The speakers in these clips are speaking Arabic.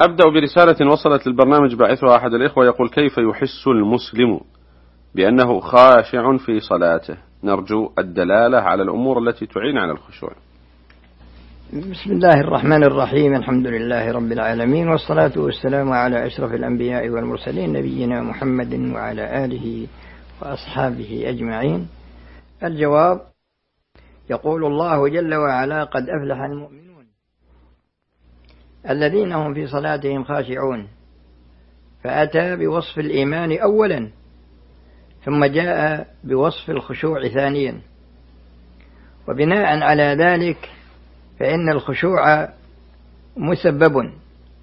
أبدأ برسالة وصلت للبرنامج باعثها أحد الإخوة يقول: كيف يحس المسلم بأنه خاشع في صلاته؟ نرجو الدلالة على الأمور التي تعين على الخشوع. بسم الله الرحمن الرحيم. الحمد لله رب العالمين، والصلاة والسلام على أشرف الأنبياء والمرسلين نبينا محمد وعلى آله وأصحابه أجمعين. الجواب: يقول الله جل وعلا: قد أفلح المؤمنون الذين هم في صلاتهم خاشعون، فأتى بوصف الإيمان أولا، ثم جاء بوصف الخشوع ثانيا، وبناء على ذلك فإن الخشوع مسبب،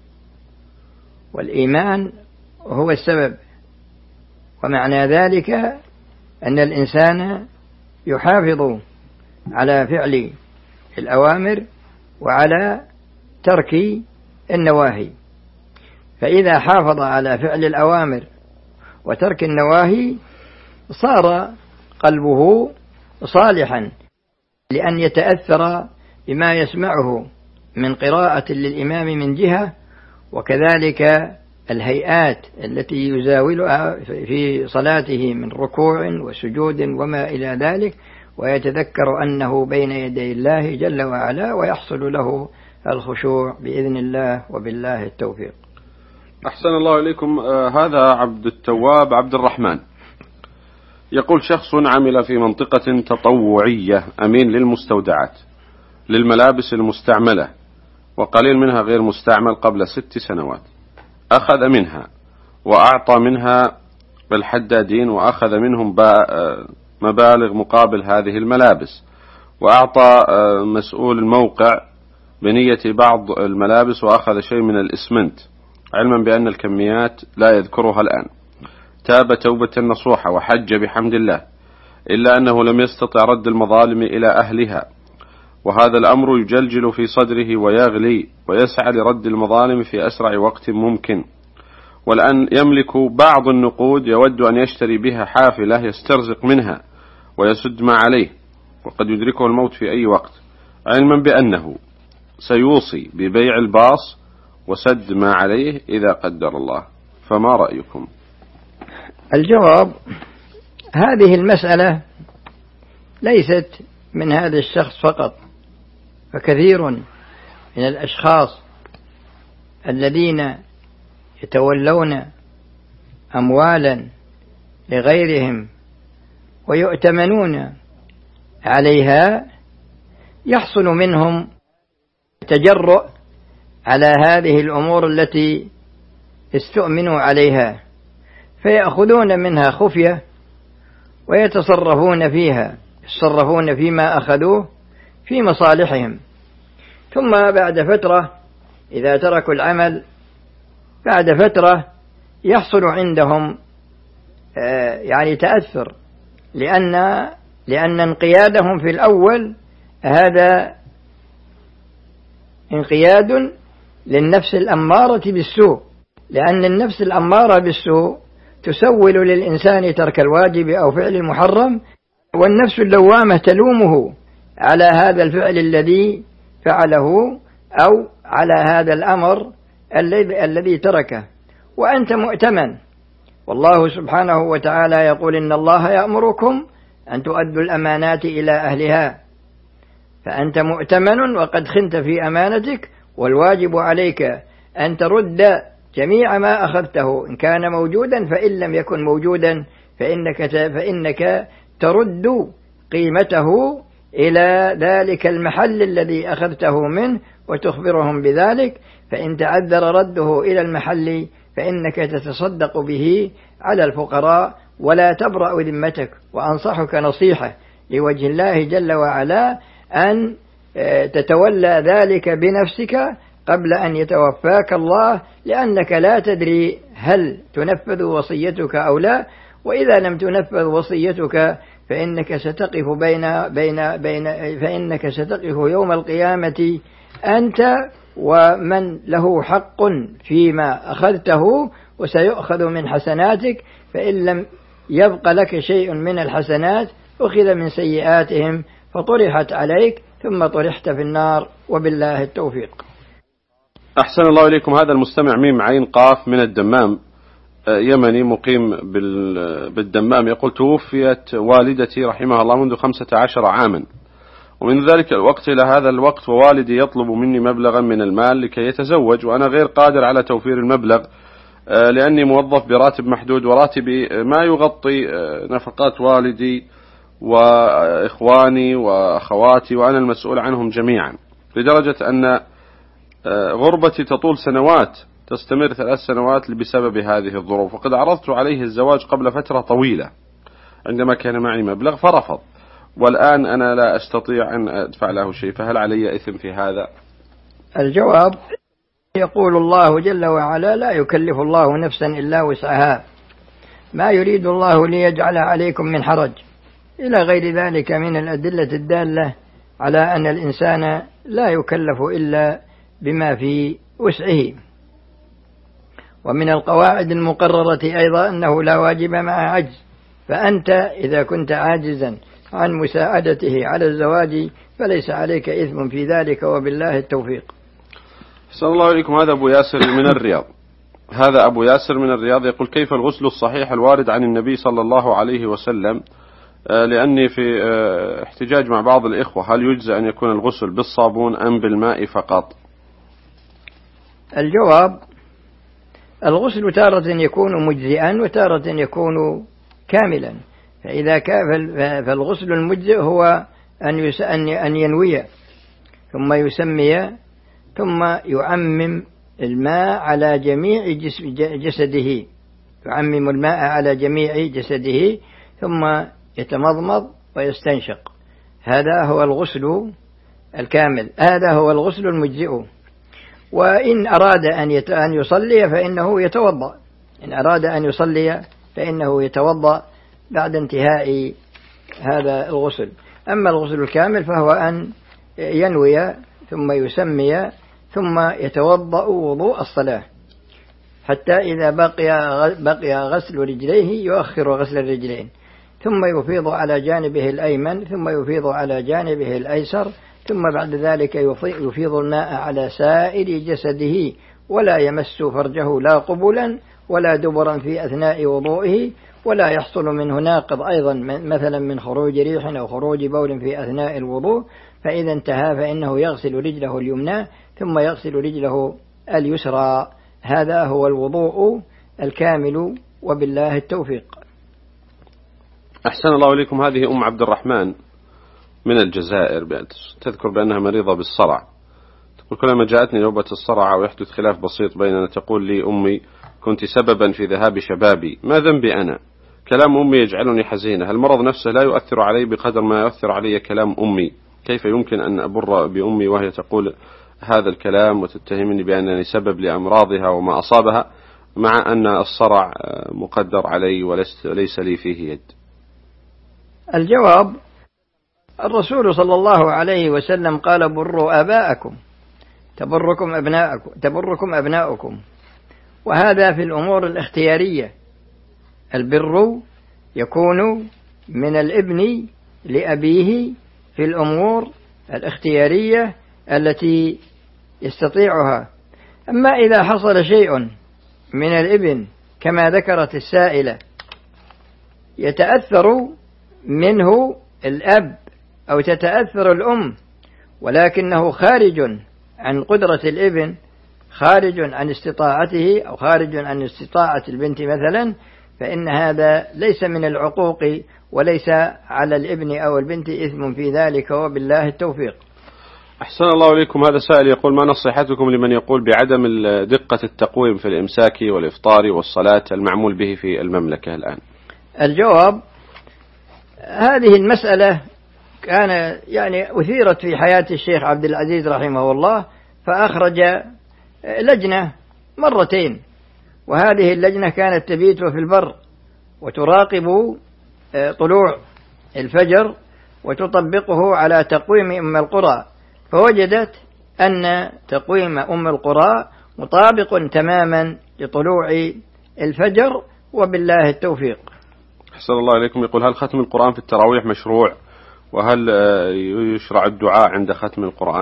والإيمان هو السبب. ومعنى ذلك أن الإنسان يحافظ على فعل الأوامر وعلى ترك النواهي، فإذا حافظ على فعل الأوامر وترك النواهي صار قلبه صالحا لأن يتأثر بما يسمعه من قراءة للإمام من جهة، وكذلك الهيئات التي يزاولها في صلاته من ركوع وسجود وما إلى ذلك، ويتذكر أنه بين يدي الله جل وعلا، ويحصل له الخشوع بإذن الله، وبالله التوفيق. أحسن الله إليكم. هذا عبد التواب عبد الرحمن يقول: شخص عمل في منطقة تطوعية أمين للمستودعات للملابس المستعملة، وقليل منها غير مستعمل قبل 6 سنوات. أخذ منها وأعطى منها بالحدادين، وأخذ منهم مبالغ مقابل هذه الملابس، وأعطى مسؤول الموقع بنية بعض الملابس، وأخذ شيء من الإسمنت، علما بأن الكميات لا يذكرها الآن. تاب توبة نصوحة وحج بحمد الله، إلا أنه لم يستطع رد المظالم إلى أهلها، وهذا الأمر يجلجل في صدره ويغلي، ويسعى لرد المظالم في أسرع وقت ممكن. والآن يملك بعض النقود يود أن يشتري بها حافلة يسترزق منها ويسد ما عليه، وقد يدركه الموت في أي وقت، علما بأنه سيوصي ببيع الباص وسد ما عليه إذا قدر الله. فما رأيكم؟ الجواب: هذه المسألة ليست من هذا الشخص فقط، فكثير من الأشخاص الذين يتولون أموالا لغيرهم ويؤتمنون عليها يحصل منهم تجرؤ على هذه الأمور التي استؤمنوا عليها، فيأخذون منها خفية ويتصرفون فيها، يتصرفون فيما أخذوه في مصالحهم، ثم بعد فترة إذا تركوا العمل بعد فترة يحصل عندهم تأثر، لأن انقيادهم في الأول هذا انقياد للنفس الأمارة بالسوء، لأن النفس الأمارة بالسوء تسول للإنسان ترك الواجب أو فعل المحرم، والنفس اللوامة تلومه على هذا الفعل الذي فعله أو على هذا الأمر الذي تركه. وأنت مؤتمن، والله سبحانه وتعالى يقول: إن الله يأمركم أن تؤدوا الأمانات إلى أهلها، فأنت مؤتمن وقد خنت في أمانتك، والواجب عليك أن ترد جميع ما أخذته إن كان موجودا، فإن لم يكن موجودا فإنك ترد قيمته إلى ذلك المحل الذي أخذته منه، وتخبرهم بذلك، فإن تعذر رده إلى المحل فإنك تتصدق به على الفقراء ولا تبرأ ذمتك. وأنصحك نصيحة لوجه الله جل وعلا أن تتولى ذلك بنفسك قبل أن يتوفاك الله، لأنك لا تدري هل تنفذ وصيتك أو لا، وإذا لم تنفذ وصيتك فإنك ستقف يوم القيامة أنت ومن له حق فيما أخذته، وسيؤخذ من حسناتك، فإن لم يبق لك شيء من الحسنات أخذ من سيئاتهم فطرحت عليك، ثم طرحت في النار، وبالله التوفيق. أحسن الله إليكم. هذا المستمع ميم عين قاف من الدمام، يمني مقيم بالدمام، يقول: توفيت والدتي رحمها الله منذ 15 عاما، ومن ذلك الوقت إلى هذا الوقت ووالدي يطلب مني مبلغا من المال لكي يتزوج، وأنا غير قادر على توفير المبلغ لأني موظف براتب محدود، وراتبي ما يغطي نفقات والدي وإخواني وأخواتي وأنا المسؤول عنهم جميعا، لدرجة أن غربتي تطول سنوات، تستمر 3 سنوات بسبب هذه الظروف، وقد عرضت عليه الزواج قبل فترة طويلة عندما كان معي مبلغ فرفض، والآن أنا لا أستطيع أن أدفع له شيء، فهل علي إثم في هذا؟ الجواب: يقول الله جل وعلا: لا يكلف الله نفسا إلا وسعها، ما يريد الله ليجعل عليكم من حرج، إلى غير ذلك من الأدلة الدالة على أن الإنسان لا يكلف إلا بما في وسعه. ومن القواعد المقررة أيضا أنه لا واجب مع عجز، فأنت إذا كنت عاجزا عن مساعدته على الزواج فليس عليك إثم في ذلك، وبالله التوفيق. صلى الله عليكم. هذا أبو ياسر من الرياض. يقول: كيف الغسل الصحيح الوارد عن النبي صلى الله عليه وسلم؟ لأني في احتجاج مع بعض الإخوة، هل يجزى أن يكون الغسل بالصابون أم بالماء فقط؟ الجواب: الغسل تارة يكون مجزئا وتارة يكون كاملا، فالغسل المجزئ هو أن ينوي ثم يسمي ثم يعمم الماء على جميع جسده، يعمم الماء على جميع جسده ثم يتمضمض ويستنشق، هذا هو الغسل الكامل، هذا هو الغسل المجزئ. وإن أراد أن يصلي فإنه يتوضأ، إن أراد أن يصلي فإنه يتوضأ بعد انتهاء هذا الغسل. أما الغسل الكامل فهو أن ينوي ثم يسمي ثم يتوضأ وضوء الصلاة، حتى إذا بقي غسل رجليه يؤخر غسل الرجلين، ثم يفيض على جانبه الأيمن ثم يفيض على جانبه الأيسر، ثم بعد ذلك يفيض الماء على سائر جسده، ولا يمس فرجه لا قبلا ولا دبرا في أثناء وضوئه، ولا يحصل منه ناقض أيضا مثلا من خروج ريح أو خروج بول في أثناء الوضوء. فإذا انتهى فإنه يغسل رجله اليمنى ثم يغسل رجله اليسرى، هذا هو الوضوء الكامل، وبالله التوفيق. أحسن الله إليكم. هذه أم عبد الرحمن من الجزائر، تذكر بأنها مريضة بالصرع، تقول: كلما جاءتني نوبة الصرع ويحدث خلاف بسيط بيننا تقول لي أمي: كنت سببا في ذهاب شبابي، ما ذنبي أنا؟ كلام أمي يجعلني حزينة، المرض نفسه لا يؤثر علي بقدر ما يؤثر علي كلام أمي، كيف يمكن أن أبر بأمي وهي تقول هذا الكلام وتتهمني بأنني سبب لأمراضها وما أصابها، مع أن الصرع مقدر علي وليس لي فيه يد؟ الجواب: الرسول صلى الله عليه وسلم قال: بروا آباءكم تبركم أبناؤكم، وهذا في الأمور الاختيارية. البر يكون من الابن لأبيه في الأمور الاختيارية التي يستطيعها. أما إذا حصل شيء من الابن كما ذكرت السائلة يتأثر منه الأب أو تتأثر الأم، ولكنه خارج عن قدرة الابن، خارج عن استطاعته أو خارج عن استطاعة البنت مثلا، فإن هذا ليس من العقوق وليس على الابن أو البنت إثم في ذلك، وبالله التوفيق. أحسن الله إليكم. هذا سائل يقول: ما نصيحتكم لمن يقول بعدم دقة التقويم في الإمساك والإفطار والصلاة المعمول به في المملكة الآن؟ الجواب: هذه المسألة كان أثيرت في حياة الشيخ عبد العزيز رحمه الله، فأخرج لجنة مرتين، وهذه اللجنة كانت تبيت في البر وتراقب طلوع الفجر وتطبقه على تقويم أم القرى، فوجدت أن تقويم أم القرى مطابق تماما لطلوع الفجر، وبالله التوفيق. أحسن الله إليكم. يقول: هل ختم القرآن في التراويح مشروع؟ وهل يشرع الدعاء عند ختم القرآن؟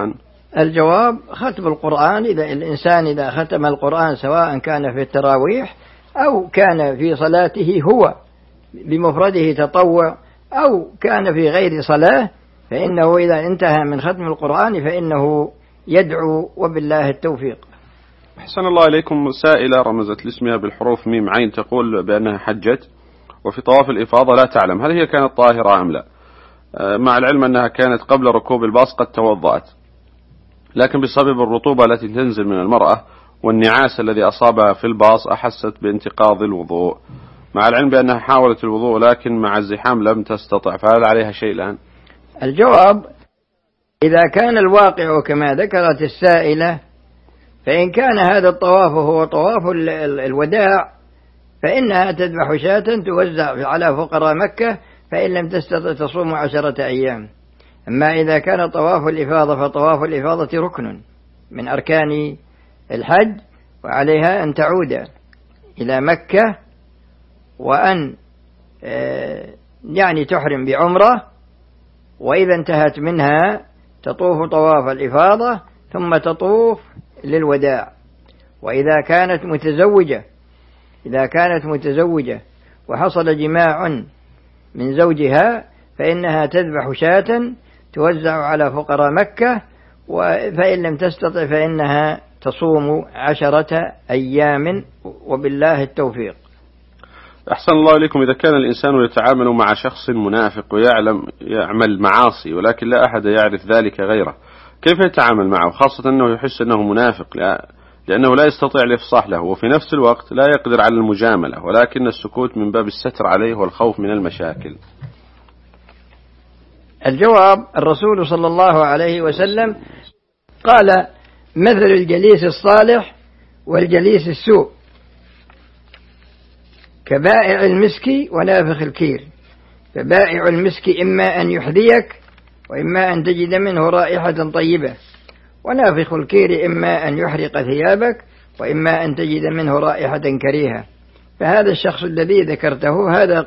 الجواب: ختم القرآن، إذا الإنسان إذا ختم القرآن سواء كان في التراويح أو كان في صلاته هو بمفرده تطوع أو كان في غير صلاة، فإنه إذا انتهى من ختم القرآن فإنه يدعو وبالله التوفيق. أحسن الله إليكم. سائلة رمزت لاسمها بالحروف ميم عين تقول بأنها حجت وفي طواف الإفاضة لا تعلم هل هي كانت طاهرة أم لا، مع العلم أنها كانت قبل ركوب الباص قد توضأت، لكن بسبب الرطوبة التي تنزل من المرأة والنعاس الذي أصابها في الباص أحست بانتقاض الوضوء، مع العلم بأنها حاولت الوضوء لكن مع الزحام لم تستطع، فهل عليها شيء الآن؟ الجواب: إذا كان الواقع كما ذكرت السائلة، فإن كان هذا الطواف هو طواف الوداع فإنها تذبح شاة توزع على فقراء مكة، فإن لم تستطع تصوم 10 أيام. أما إذا كان طواف الإفاضة فطواف الإفاضة ركن من أركان الحج، وعليها أن تعود إلى مكة وأن يعني تحرم بعمرة، وإذا انتهت منها تطوف طواف الإفاضة ثم تطوف للوداع. وإذا كانت متزوجة وحصل جماع من زوجها فإنها تذبح شاة توزع على فقراء مكة، فإن لم تستطع فإنها تصوم 10 أيام وبالله التوفيق. أحسن الله إليكم. إذا كان الإنسان يتعامل مع شخص منافق ويعمل معاصي ولكن لا أحد يعرف ذلك غيره، كيف يتعامل معه، خاصة أنه يحس أنه منافق لأنه لا يستطيع الإفصاح له وفي نفس الوقت لا يقدر على المجاملة، ولكن السكوت من باب الستر عليه والخوف من المشاكل؟ الجواب: الرسول صلى الله عليه وسلم قال: مثل الجليس الصالح والجليس السوء كبائع المسك ونافخ الكير، فبائع المسك إما أن يحذيك وإما أن تجد منه رائحة طيبة، ونافخ الكير إما أن يحرق ثيابك وإما أن تجد منه رائحة كريهة. فهذا الشخص الذي ذكرته هذا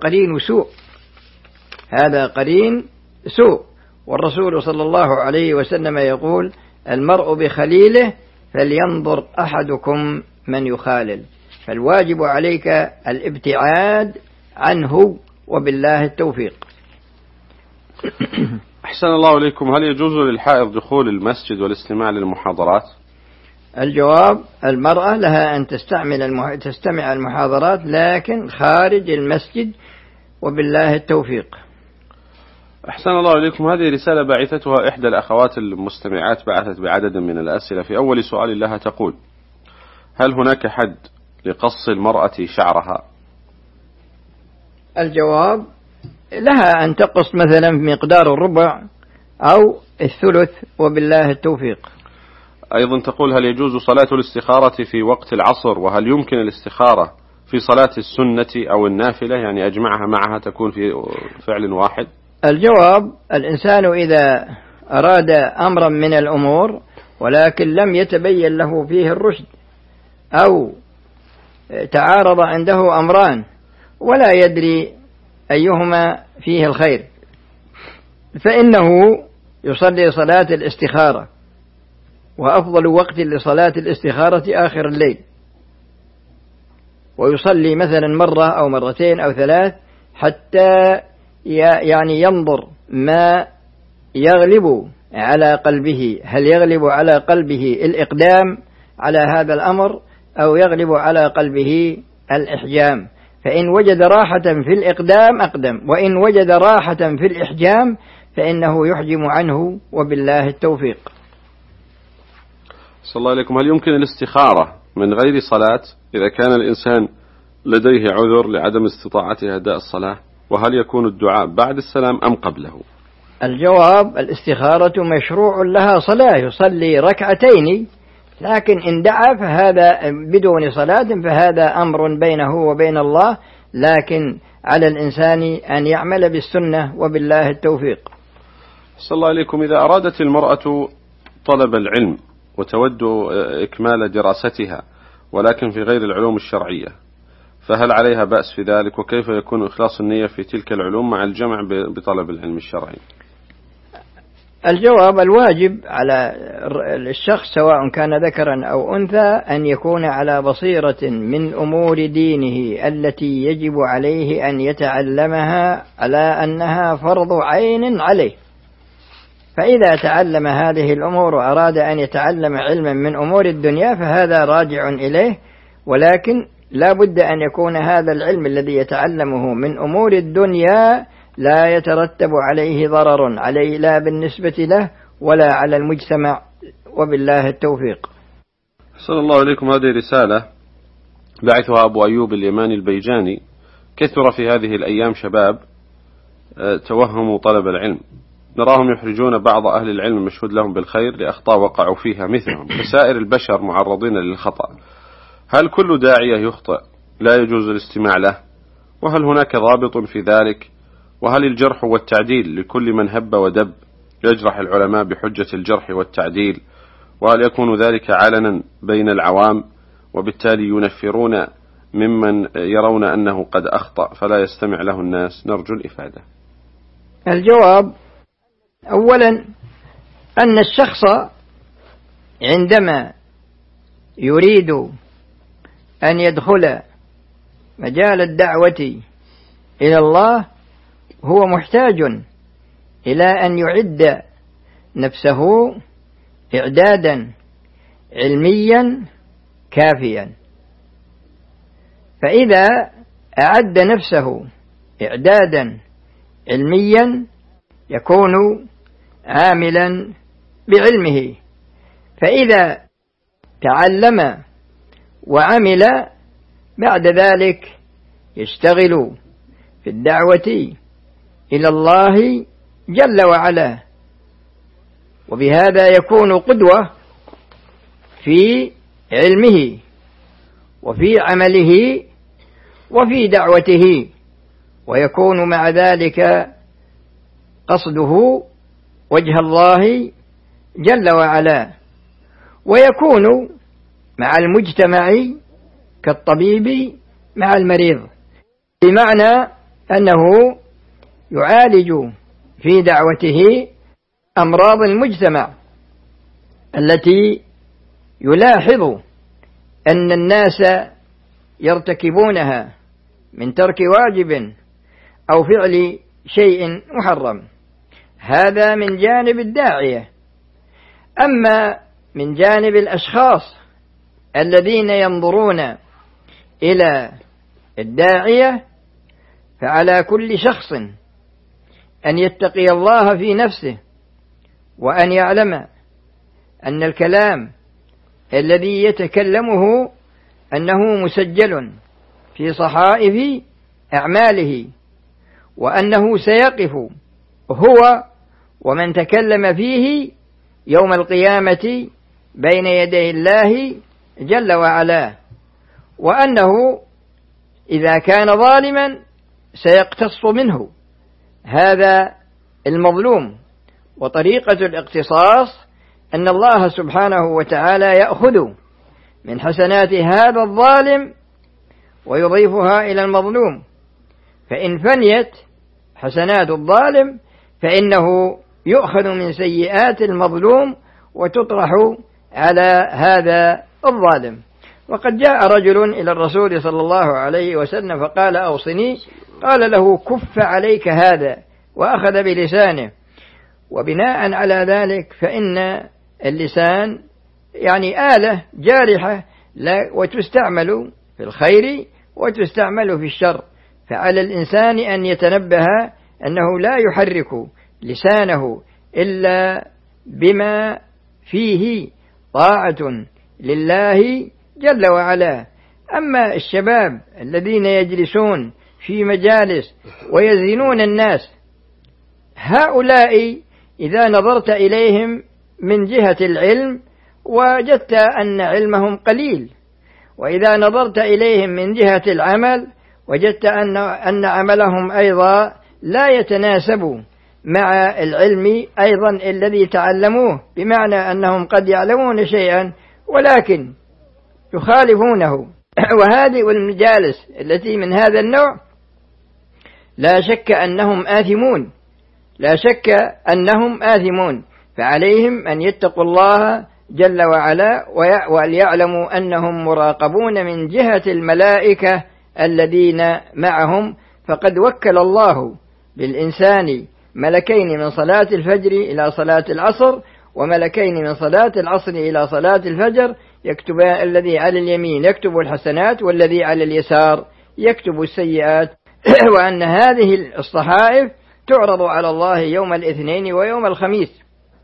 قرين سوء، والرسول صلى الله عليه وسلم يقول: المرء بخليله فلينظر أحدكم من يخالل، فالواجب عليك الابتعاد عنه وبالله التوفيق. أحسن الله إليكم. هل يجوز للحائض دخول المسجد والاستماع للمحاضرات؟ الجواب: المرأة لها أن تستمع المحاضرات لكن خارج المسجد وبالله التوفيق. أحسن الله إليكم. هذه رسالة بعثتها إحدى الأخوات المستمعات، بعثت بعدد من الأسئلة. في أول سؤال لها تقول: هل هناك حد لقص المرأة شعرها؟ الجواب: لها أن تقص مثلا مقدار الربع أو الثلث وبالله التوفيق. أيضا تقول: هل يجوز صلاة الاستخارة في وقت العصر، وهل يمكن الاستخارة في صلاة السنة أو النافلة، يعني أجمعها معها تكون في فعل واحد؟ الجواب: الإنسان إذا أراد أمرا من الأمور ولكن لم يتبين له فيه الرشد أو تعارض عنده أمران ولا يدري أيهما فيه الخير، فإنه يصلي صلاة الاستخارة، وأفضل وقت لصلاة الاستخارة آخر الليل، ويصلي مثلا مرة أو مرتين أو 3 حتى يعني ينظر ما يغلب على قلبه، هل يغلب على قلبه الإقدام على هذا الأمر أو يغلب على قلبه الإحجام، فإن وجد راحة في الإقدام أقدم، وإن وجد راحة في الإحجام فإنه يحجم عنه وبالله التوفيق. صلى الله عليكم. هل يمكن الاستخارة من غير صلاة إذا كان الإنسان لديه عذر لعدم استطاعته أداء الصلاة، وهل يكون الدعاء بعد السلام أم قبله؟ الجواب: الاستخارة مشروع لها صلاة، يصلي 2 ركعتين، لكن إن دعا فهذا بدون صلاة فهذا أمر بينه وبين الله، لكن على الإنسان أن يعمل بالسنة وبالله التوفيق. صلى الله عليكم. إذا أرادت المرأة طلب العلم وتود إكمال دراستها ولكن في غير العلوم الشرعية، فهل عليها بأس في ذلك، وكيف يكون إخلاص النية في تلك العلوم مع الجمع بطلب العلم الشرعي؟ الجواب: الواجب على الشخص سواء كان ذكرا أو أنثى أن يكون على بصيرة من أمور دينه التي يجب عليه أن يتعلمها على أنها فرض عين عليه. فإذا تعلم هذه الأمور وأراد أن يتعلم علما من أمور الدنيا فهذا راجع إليه، ولكن لا بد أن يكون هذا العلم الذي يتعلمه من أمور الدنيا لا يترتب عليه ضرر عليه لا بالنسبة له ولا على المجتمع، وبالله التوفيق. صلى الله عليكم. هذه رسالة بعثها أبو أيوب اليماني البيجاني: كثر في هذه الأيام شباب توهموا طلب العلم، نراهم يحرجون بعض أهل العلم المشهود لهم بالخير لأخطاء وقعوا فيها مثلهم، فسائر البشر معرضين للخطأ. هل كل داعية يخطئ لا يجوز الاستماع له؟ وهل هناك ضابط في ذلك؟ وهل الجرح والتعديل لكل من هب ودب يجرح العلماء بحجة الجرح والتعديل؟ وهل يكون ذلك علنا بين العوام وبالتالي ينفرون ممن يرون أنه قد أخطأ فلا يستمع له الناس؟ نرجو الإفادة. الجواب: أولا أن الشخص عندما يريد أن يدخل مجال الدعوة إلى الله هو محتاج إلى أن يعد نفسه إعدادا علميا كافيا. فإذا أعد نفسه إعدادا علميا يكون عاملا بعلمه، فإذا تعلم وعمل بعد ذلك يشتغل في الدعوة إلى الله جل وعلا، وبهذا يكون قدوة في علمه وفي عمله وفي دعوته، ويكون مع ذلك قصده وجه الله جل وعلا، ويكون مع المجتمع كالطبيب مع المريض، بمعنى أنه يعالج في دعوته أمراض المجتمع التي يلاحظ أن الناس يرتكبونها من ترك واجب أو فعل شيء محرم. هذا من جانب الداعية. أما من جانب الأشخاص الذين ينظرون إلى الداعية فعلى كل شخص أن يتقي الله في نفسه، وأن يعلم أن الكلام الذي يتكلمه أنه مسجل في صحائف أعماله، وأنه سيقف هو ومن تكلم فيه يوم القيامة بين يدي الله جل وعلا، وأنه إذا كان ظالما سيقتص منه هذا المظلوم. وطريقة الاقتصاص أن الله سبحانه وتعالى يأخذ من حسنات هذا الظالم ويضيفها إلى المظلوم، فإن فنيت حسنات الظالم فإنه يؤخذ من سيئات المظلوم وتطرح على هذا الظالم. وقد جاء رجل إلى الرسول صلى الله عليه وسلم فقال: أوصني. قال له: كف عليك هذا، وأخذ بلسانه. وبناء على ذلك فإن اللسان يعني آلة جارحة وتستعمل في الخير وتستعمل في الشر، فعلى الإنسان أن يتنبه أنه لا يحرك لسانه إلا بما فيه طاعة لله جل وعلا. أما الشباب الذين يجلسون في مجالس ويزينون الناس، هؤلاء إذا نظرت إليهم من جهة العلم وجدت أن علمهم قليل، وإذا نظرت إليهم من جهة العمل وجدت أن عملهم أيضا لا يتناسب مع العلم أيضا الذي تعلموه، بمعنى أنهم قد يعلمون شيئا ولكن يخالفونه. وهذه المجالس التي من هذا النوع لا شك أنهم آثمون، لا شك أنهم آثمون. فعليهم أن يتقوا الله جل وعلا وليعلموا أنهم مراقبون من جهة الملائكة الذين معهم. فقد وكل الله بالإنسان ملكين من صلاة الفجر إلى صلاة العصر، وملكين من صلاة العصر إلى صلاة الفجر، الذي على اليمين يكتب الحسنات والذي على اليسار يكتب السيئات. وأن هذه الصحائف تعرض على الله يوم الاثنين ويوم الخميس،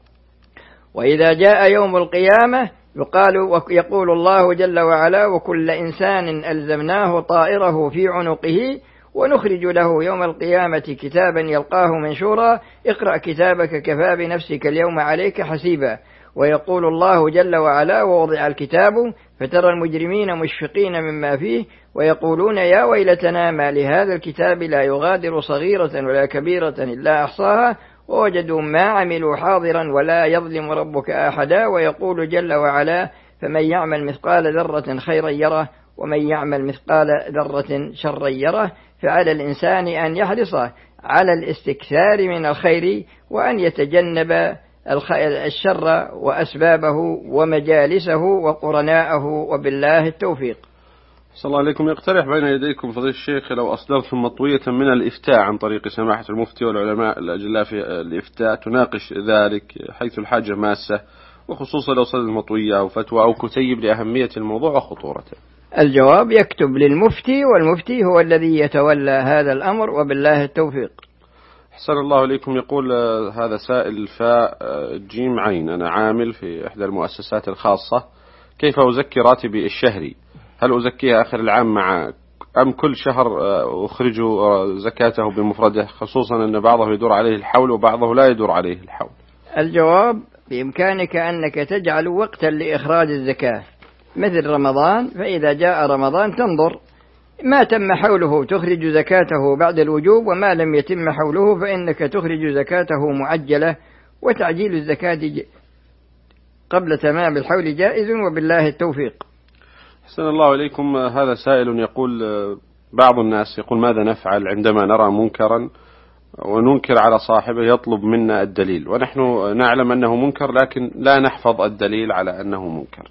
وإذا جاء يوم القيامة يقول الله جل وعلا: وكل إنسان ألزمناه طائره في عنقه ونخرج له يوم القيامة كتابا يلقاه منشورا اقرأ كتابك كفى بنفسك اليوم عليك حسيبا. ويقول الله جل وعلا: ووضع الكتاب فترى المجرمين مشفقين مما فيه ويقولون يا ويلتنا ما لهذا الكتاب لا يغادر صغيرة ولا كبيرة إلا أحصاها ووجدوا ما عملوا حاضرا ولا يظلم ربك أحدا. ويقول جل وعلا: فمن يعمل مثقال ذرة خيرا يره ومن يعمل مثقال ذرة شرا يره. فعلى الإنسان أن يحرص على الاستكثار من الخير وأن يتجنب الشر وأسبابه ومجالسه وقرناءه، وبالله التوفيق. صلى الله عليكم. يقترح بين يديكم فضيلة الشيخ لو أصدرتم مطوية من الإفتاء عن طريق سماحة المفتي والعلماء الأجلاء في الإفتاء تناقش ذلك حيث الحاجة ماسة، وخصوصا لو صدر المطوية أو فتوى أو كتيب لأهمية الموضوع وخطورته. الجواب: يكتب للمفتي، والمفتي هو الذي يتولى هذا الأمر، وبالله التوفيق. أحسن الله إليكم. يقول هذا سائل فاء جيم عين: أنا عامل في إحدى المؤسسات الخاصة، كيف أزكي راتبي الشهري؟ هل أزكيها آخر العام أم كل شهر أخرج زكاته بمفرده، خصوصا أن بعضه يدور عليه الحول وبعضه لا يدور عليه الحول؟ الجواب: بإمكانك أنك تجعل وقتا لإخراج الزكاة مثل رمضان، فإذا جاء رمضان تنظر ما تم حوله تخرج زكاته بعد الوجوب، وما لم يتم حوله فإنك تخرج زكاته معجلة، وتعجيل الزكاة قبل تمام الحول جائز، وبالله التوفيق. أحسن الله إليكم. هذا سائل يقول بعض الناس يقول: ماذا نفعل عندما نرى منكرا وننكر على صاحبه يطلب منا الدليل، ونحن نعلم أنه منكر لكن لا نحفظ الدليل على أنه منكر؟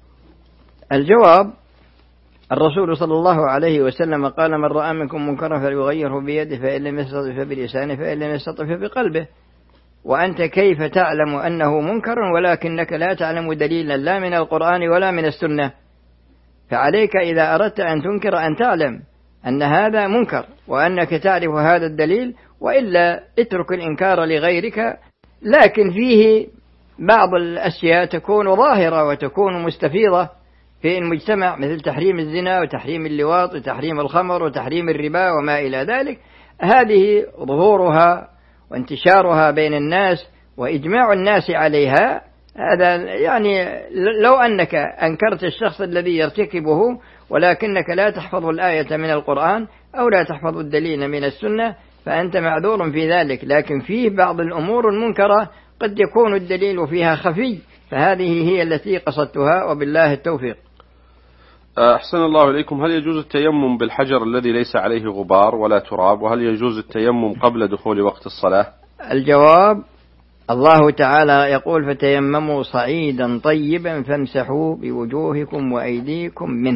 الجواب: الرسول صلى الله عليه وسلم قال: من رأى منكم منكرا فليغيره بيده، فإن لم يستطع فبلسانه، فإن لم يستطع فبقلبه. وأنت كيف تعلم أنه منكر ولكنك لا تعلم دليلا لا من القرآن ولا من السنة؟ فعليك إذا أردت أن تنكر أن تعلم أن هذا منكر وأنك تعرف هذا الدليل، وإلا اترك الإنكار لغيرك. لكن فيه بعض الأشياء تكون ظاهرة وتكون مستفيضة في المجتمع، مثل تحريم الزنا وتحريم اللواط وتحريم الخمر وتحريم الربا وما إلى ذلك. هذه ظهورها وانتشارها بين الناس وإجماع الناس عليها، هذا يعني لو أنك أنكرت الشخص الذي يرتكبه ولكنك لا تحفظ الآية من القرآن أو لا تحفظ الدليل من السنة فأنت معذور في ذلك. لكن فيه بعض الأمور المنكرة قد يكون الدليل فيها خفي، فهذه هي التي قصدتها، وبالله التوفيق. أحسن الله إليكم. هل يجوز التيمم بالحجر الذي ليس عليه غبار ولا تراب؟ وهل يجوز التيمم قبل دخول وقت الصلاة؟ الجواب: الله تعالى يقول: فتيمموا صعيدا طيبا فامسحوا بوجوهكم وأيديكم منه.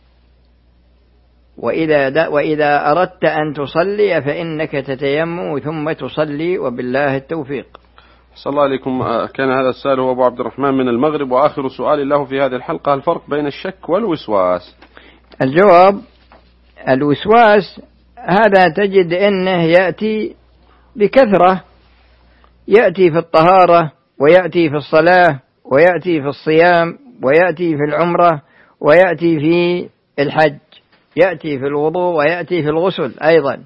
وإذا أردت أن تصلي فإنك تتيمم ثم تصلي، وبالله التوفيق. صلى الله عليكم. كان هذا السؤال هو أبو عبد الرحمن من المغرب، وآخر سؤال له في هذه الحلقة: الفرق بين الشك والوسواس؟ الجواب: الوسواس هذا تجد أنه يأتي بكثرة، يأتي في الطهارة ويأتي في الصلاة ويأتي في الصيام ويأتي في العمرة ويأتي في الحج، يأتي في الوضوء ويأتي في الغسل أيضا.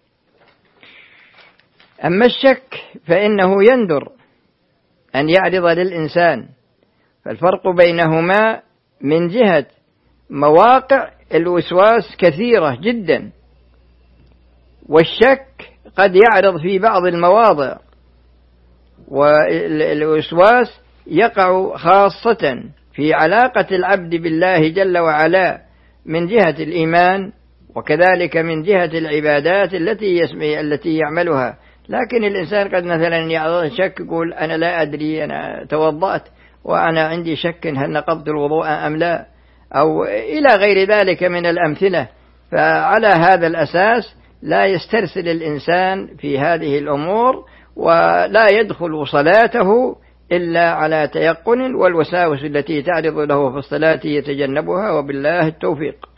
أما الشك فإنه يندر أن يعرض للإنسان، فالفرق بينهما من جهة مواقع الوسواس كثيرة جدا، والشك قد يعرض في بعض المواضع، والوسواس يقع خاصة في علاقة العبد بالله جل وعلا من جهة الإيمان، وكذلك من جهة العبادات التي يعملها. لكن الإنسان قد مثلا يعرض شك، يقول أنا لا أدري، أنا توضأت وأنا عندي شك هل نقضت الوضوء أم لا، أو إلى غير ذلك من الأمثلة. فعلى هذا الأساس لا يسترسل الإنسان في هذه الأمور، ولا يدخل صلاته إلا على تيقن، والوساوس التي تعرض له في الصلاة يتجنبها، وبالله التوفيق.